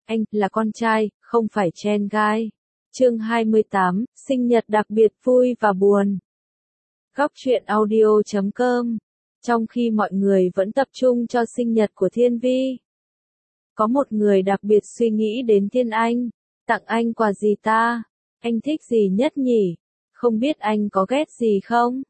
anh là con trai, không phải Chen Gai. Chương 28, sinh nhật đặc biệt vui và buồn. Góc truyện audio.com. Trong khi mọi người vẫn tập trung cho sinh nhật của Thiên Vi, có một người đặc biệt suy nghĩ đến Thiên Anh. Tặng anh quà gì ta? Anh thích gì nhất nhỉ? Không biết anh có ghét gì không?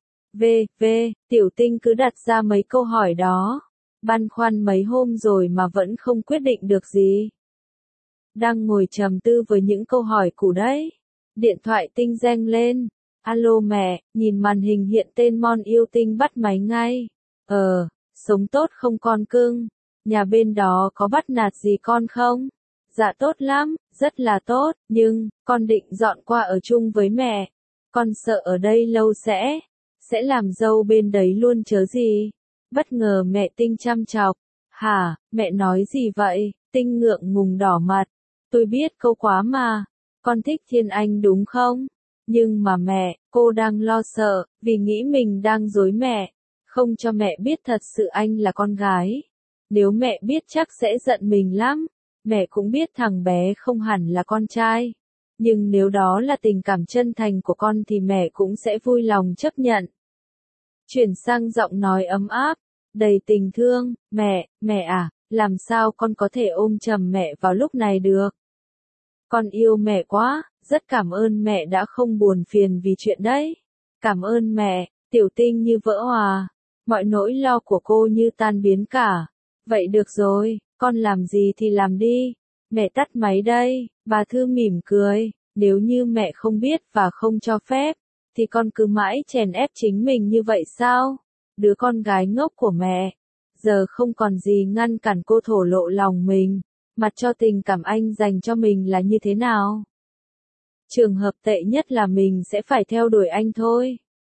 Tiểu Tinh cứ đặt ra mấy câu hỏi đó. Băn khoăn mấy hôm rồi mà vẫn không quyết định được gì. Đang ngồi trầm tư với những câu hỏi cũ đấy. Điện thoại Tinh reng lên. Alo mẹ, nhìn màn hình hiện tên Mon yêu Tinh bắt máy ngay. Sống tốt không con cưng? Nhà bên đó có bắt nạt gì con không? Dạ tốt lắm, rất là tốt, nhưng, con định dọn qua ở chung với mẹ. Con sợ ở đây lâu sẽ làm dâu bên đấy luôn chớ gì. Bất ngờ mẹ Tinh chăm chọc. Hả, mẹ nói gì vậy? Tinh ngượng ngùng đỏ mặt. Tôi biết câu quá mà. Con thích Thiên Anh đúng không? Nhưng mà mẹ, cô đang lo sợ, vì nghĩ mình đang dối mẹ. Không cho mẹ biết thật sự anh là con gái. Nếu mẹ biết chắc sẽ giận mình lắm. Mẹ cũng biết thằng bé không hẳn là con trai. Nhưng nếu đó là tình cảm chân thành của con thì mẹ cũng sẽ vui lòng chấp nhận. Chuyển sang giọng nói ấm áp, đầy tình thương. Mẹ à, làm sao con có thể ôm chầm mẹ vào lúc này được? Con yêu mẹ quá, rất cảm ơn mẹ đã không buồn phiền vì chuyện đấy. Cảm ơn mẹ. Tiểu Tinh như vỡ hòa. Mọi nỗi lo của cô như tan biến cả. Vậy được rồi, con làm gì thì làm đi. Mẹ tắt máy đây. Bà Thư mỉm cười. Nếu như mẹ không biết và không cho phép, thì con cứ mãi chèn ép chính mình như vậy sao? Đứa con gái ngốc của mẹ. Giờ không còn gì ngăn cản cô thổ lộ lòng mình. Mặt cho tình cảm anh dành cho mình là như thế nào? Trường hợp tệ nhất là mình sẽ phải theo đuổi anh thôi.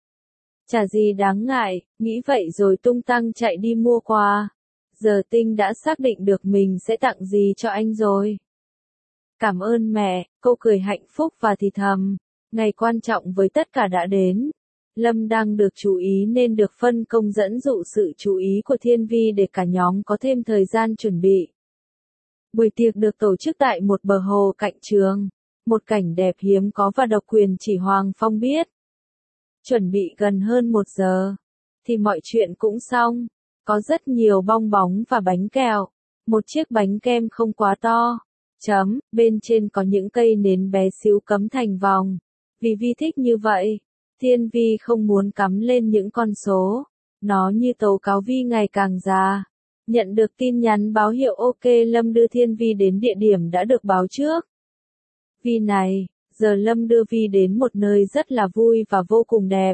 Chả gì đáng ngại, nghĩ vậy rồi tung tăng chạy đi mua quà. Giờ Tinh đã xác định được mình sẽ tặng gì cho anh rồi. Cảm ơn mẹ, cô cười hạnh phúc và thì thầm. Ngày quan trọng với tất cả đã đến. Lâm đang được chú ý nên được phân công dẫn dụ sự chú ý của Thiên Vi để cả nhóm có thêm thời gian chuẩn bị. Buổi tiệc được tổ chức tại một bờ hồ cạnh trường. Một cảnh đẹp hiếm có và độc quyền chỉ Hoàng Phong biết. Chuẩn bị gần hơn 1 giờ, thì mọi chuyện cũng xong. Có rất nhiều bong bóng và bánh kẹo. Một chiếc bánh kem không quá to. Bên trên có những cây nến bé xíu cắm thành vòng. Vì Vi thích như vậy. Thiên Vi không muốn cắm lên những con số. Nó như tố cáo Vi ngày càng già. Nhận được tin nhắn báo hiệu OK Lâm đưa Thiên Vi đến địa điểm đã được báo trước. Vi này, giờ Lâm đưa Vi đến một nơi rất là vui và vô cùng đẹp.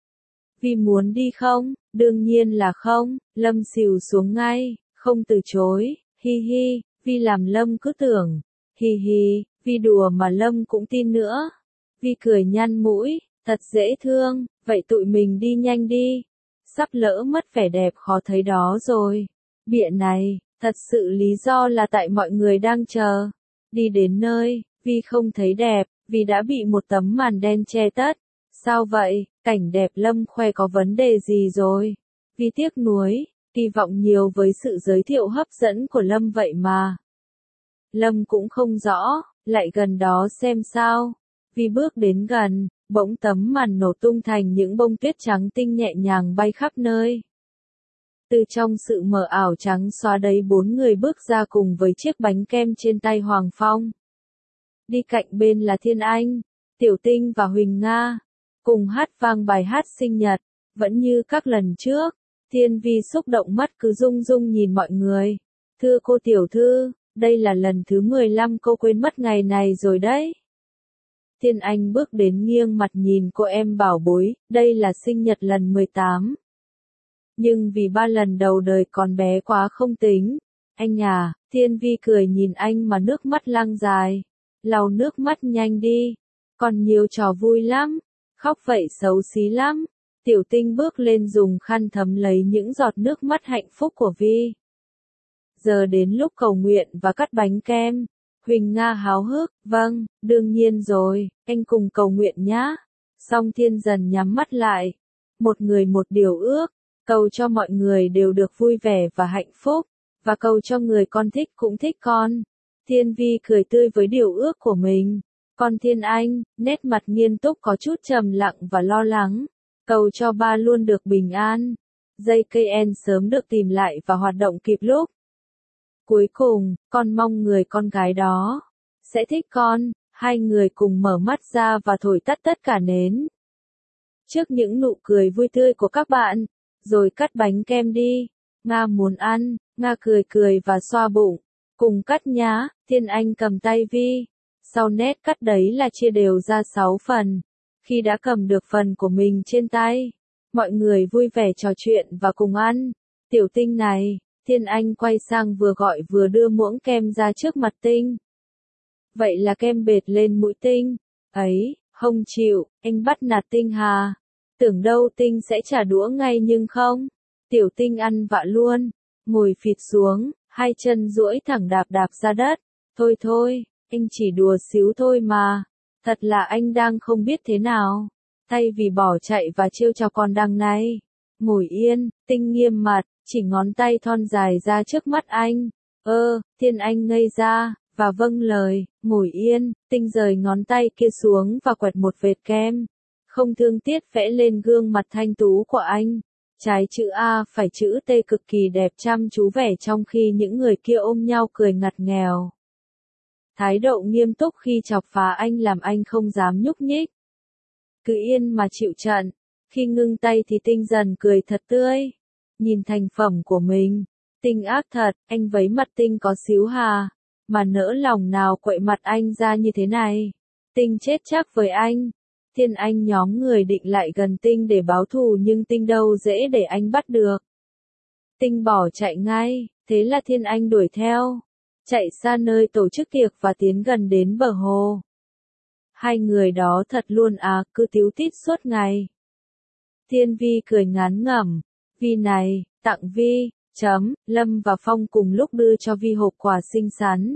Vi muốn đi không? Đương nhiên là không. Lâm xìu xuống ngay, không từ chối. Hi hi, Vi làm Lâm cứ tưởng. Hi hi, Vi đùa mà Lâm cũng tin nữa. Vi cười nhăn mũi, thật dễ thương, vậy tụi mình đi nhanh đi. Sắp lỡ mất vẻ đẹp khó thấy đó rồi. Bịa này, thật sự lý do là tại mọi người đang chờ. Đi đến nơi, Vi không thấy đẹp, vì đã bị một tấm màn đen che tất. Sao vậy, cảnh đẹp Lâm khoe có vấn đề gì rồi? Vi tiếc nuối, kỳ vọng nhiều với sự giới thiệu hấp dẫn của Lâm vậy mà. Lâm cũng không rõ, lại gần đó xem sao. Vi bước đến gần, bỗng tấm màn nổ tung thành những bông tuyết trắng tinh nhẹ nhàng bay khắp nơi. Từ trong sự mờ ảo trắng xóa đấy 4 người bước ra cùng với chiếc bánh kem trên tay Hoàng Phong. Đi cạnh bên là Thiên Anh, Tiểu Tinh và Huỳnh Nga, cùng hát vang bài hát sinh nhật. Vẫn như các lần trước, Thiên Vi xúc động mắt cứ rung rung nhìn mọi người. Thưa cô tiểu thư, đây là lần thứ 15 cô quên mất ngày này rồi đấy. Thiên Anh bước đến nghiêng mặt nhìn cô em bảo bối, đây là sinh nhật lần 18. Nhưng vì 3 lần đầu đời còn bé quá không tính. Anh à, Thiên Vi cười nhìn anh mà nước mắt lăn dài. Lau nước mắt nhanh đi. Còn nhiều trò vui lắm. Khóc vậy xấu xí lắm. Tiểu Tinh bước lên dùng khăn thấm lấy những giọt nước mắt hạnh phúc của Vi. Giờ đến lúc cầu nguyện và cắt bánh kem. Huỳnh Nga háo hức, vâng, đương nhiên rồi, anh cùng cầu nguyện nhá. Xong Thiên dần nhắm mắt lại. Một người một điều ước. Cầu cho mọi người đều được vui vẻ và hạnh phúc. Và cầu cho người con thích cũng thích con. Thiên Vi cười tươi với điều ước của mình. Còn Thiên Anh, nét mặt nghiêm túc có chút trầm lặng và lo lắng. Cầu cho ba luôn được bình an. Dây cây en sớm được tìm lại và hoạt động kịp lúc. Cuối cùng, con mong người con gái đó sẽ thích con. Hai người cùng mở mắt ra và thổi tắt tất cả nến. Trước những nụ cười vui tươi của các bạn, rồi cắt bánh kem đi. Nga muốn ăn, Nga cười cười và xoa bụng. Cùng cắt nhá, Thiên Anh cầm tay Vi. Sau nét cắt đấy là chia đều ra 6 phần. Khi đã cầm được phần của mình trên tay, mọi người vui vẻ trò chuyện và cùng ăn. Tiểu Tinh này, Thiên Anh quay sang vừa gọi vừa đưa muỗng kem ra trước mặt Tinh. Vậy là kem bệt lên mũi Tinh. Ấy, không chịu, anh bắt nạt Tinh hà. Tưởng đâu Tinh sẽ trả đũa ngay nhưng không. Tiểu Tinh ăn vạ luôn, ngồi phịt xuống, hai chân duỗi thẳng đạp đạp ra đất. Thôi thôi, anh chỉ đùa xíu thôi mà. Thật là anh đang không biết thế nào. Thay vì bỏ chạy và trêu chọc con đằng này. Ngồi yên, Tinh nghiêm mặt, chỉ ngón tay thon dài ra trước mắt anh. Thiên Anh ngây ra, và vâng lời, ngồi yên, Tinh rời ngón tay kia xuống và quẹt một vệt kem. Không thương tiếc vẽ lên gương mặt thanh tú của anh. Trái chữ A phải chữ T cực kỳ đẹp chăm chú vẻ trong khi những người kia ôm nhau cười ngặt nghèo. Thái độ nghiêm túc khi chọc phá anh làm anh không dám nhúc nhích. Cứ yên mà chịu trận. Khi ngưng tay thì Tinh dần cười thật tươi. Nhìn thành phẩm của mình. Tinh ác thật, anh vấy mặt Tinh có xíu hà. Mà nỡ lòng nào quậy mặt anh ra như thế này. Tinh chết chắc với anh. Thiên Anh nhóm người định lại gần Tinh để báo thù nhưng Tinh đâu dễ để anh bắt được. Tinh bỏ chạy ngay, thế là Thiên Anh đuổi theo. Chạy xa nơi tổ chức tiệc và tiến gần đến bờ hồ. Hai người đó thật luôn à, cứ tíu tít suốt ngày. Thiên Vi cười ngán ngẩm. Vi này, tặng Vi, Lâm và Phong cùng lúc đưa cho Vi hộp quà xinh xắn.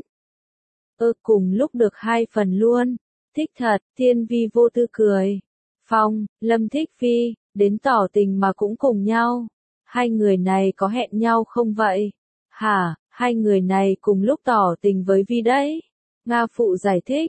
Cùng lúc được 2 phần luôn. Thích thật, Thiên Vi vô tư cười. Phong, Lâm thích Vi, đến tỏ tình mà cũng cùng nhau. Hai người này có hẹn nhau không vậy? Hả, hai người này cùng lúc tỏ tình với Vi đấy. Nga phụ giải thích,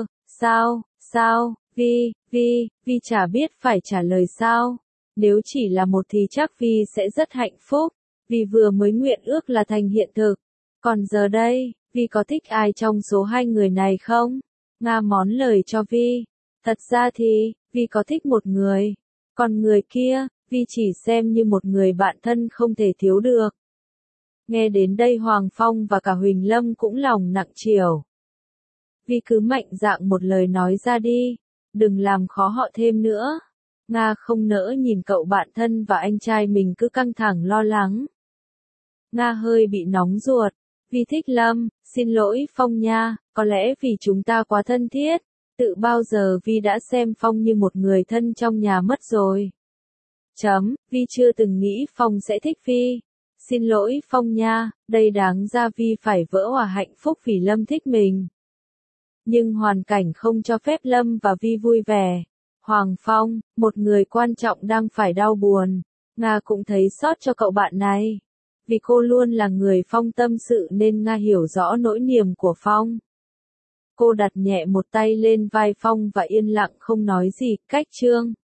sao, Vi chả biết phải trả lời sao. Nếu chỉ là một thì chắc Vi sẽ rất hạnh phúc. Vi vừa mới nguyện ước là thành hiện thực. Còn giờ đây, Vi có thích ai trong số hai người này không? Nga món lời cho Vi. Thật ra thì, Vi có thích một người. Còn người kia, Vi chỉ xem như một người bạn thân không thể thiếu được. Nghe đến đây Hoàng Phong và cả Huỳnh Lâm cũng lòng nặng trĩu. Vi cứ mạnh dạn một lời nói ra đi. Đừng làm khó họ thêm nữa. Nga không nỡ nhìn cậu bạn thân và anh trai mình cứ căng thẳng lo lắng. Nga hơi bị nóng ruột. Vi thích Lâm, xin lỗi Phong nha, có lẽ vì chúng ta quá thân thiết. Tự bao giờ Vi đã xem Phong như một người thân trong nhà mất rồi. Vi chưa từng nghĩ Phong sẽ thích Vi. Xin lỗi Phong nha, đây đáng ra Vi phải vỡ hòa hạnh phúc vì Lâm thích mình. Nhưng hoàn cảnh không cho phép Lâm và Vi vui vẻ. Hoàng Phong, một người quan trọng đang phải đau buồn. Nga cũng thấy xót cho cậu bạn này. Vì cô luôn là người Phong tâm sự nên Nga hiểu rõ nỗi niềm của Phong. Cô đặt nhẹ một tay lên vai Phong và yên lặng không nói gì, cách chương.